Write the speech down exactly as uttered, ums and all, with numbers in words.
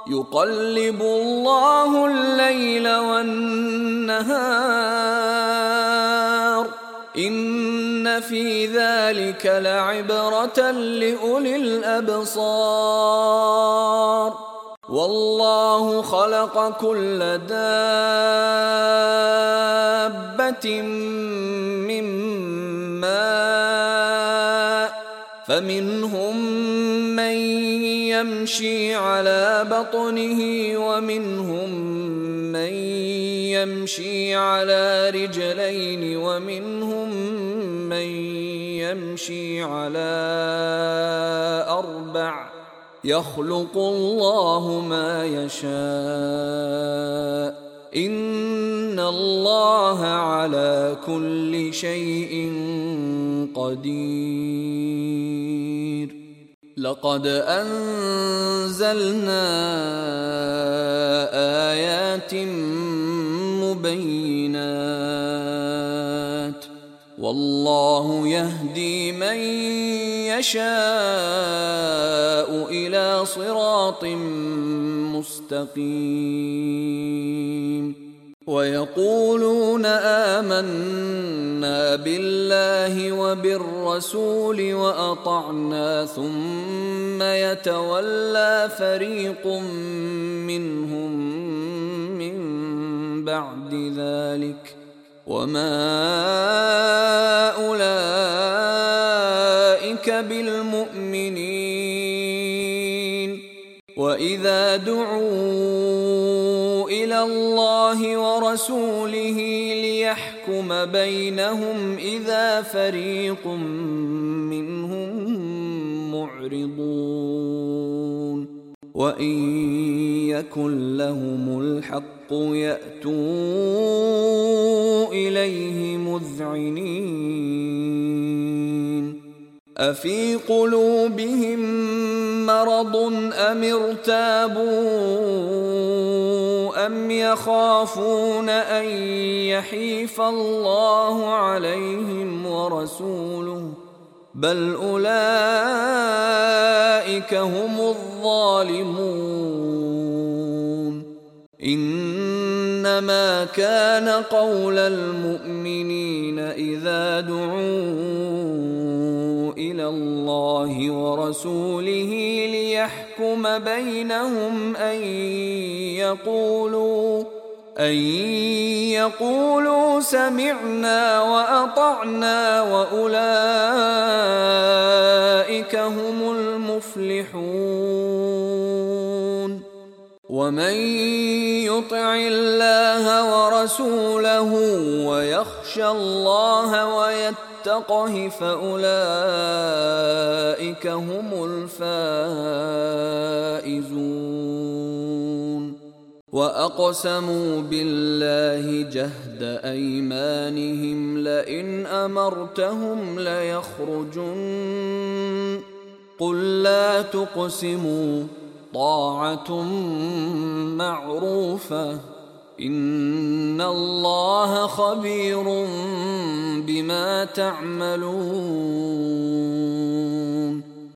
يقلب الله الليل والنهار إن في ذلك لعبرة لأولي الأبصار والله خلق كل دابة من ماء فمنهم من يمشي على بطنه ومنهم من يمشي على رجلين ومنهم من يمشي على أربع يخلق الله ما يشاء إن الله على كل شيء قدير لقد أنزلنا آيات مبينات والله يهدي من يشاء إلى صراط مستقيم ويقولون آمنا بالله وبالرسول وأطعنا ثم يتولى فريق منهم من بعد ذلك وما أولئك بالمؤمنين وإذا دعوا إلى الله ورسوله ليحكم بينهم إذا فريق منهم معرضون وإن يكن لهم الحق يأتوا إليه مذعنين أفي قلوبهم مرض أم ارتابوا أم يخافون أن يحيف الله عليهم ورسوله بل أولئك هم الظالمون إنما كان قول المؤمنين إذا دعوا إلى الله ورسوله ليحكم بينهم أن يقولوا أن يقولوا سمعنا وأطعنا وأولئك هم المفلحون ومن يطع الله ورسوله ويخشى الله ويتقه فأولئك هم الفائزون وأقسموا بالله جهد أيمانهم لئن أمرتهم ليخرجن قل لا تقسموا طاعة معروفة إن الله خبير بما تعملون